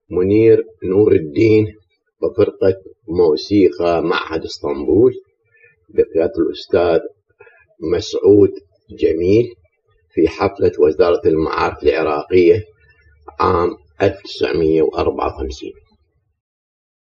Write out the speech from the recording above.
منير نور الدين بفرقة موسيقى معهد اسطنبول بقيادة الأستاذ مسعود جميل في حفلة وزارة المعارف العراقية عام 1954.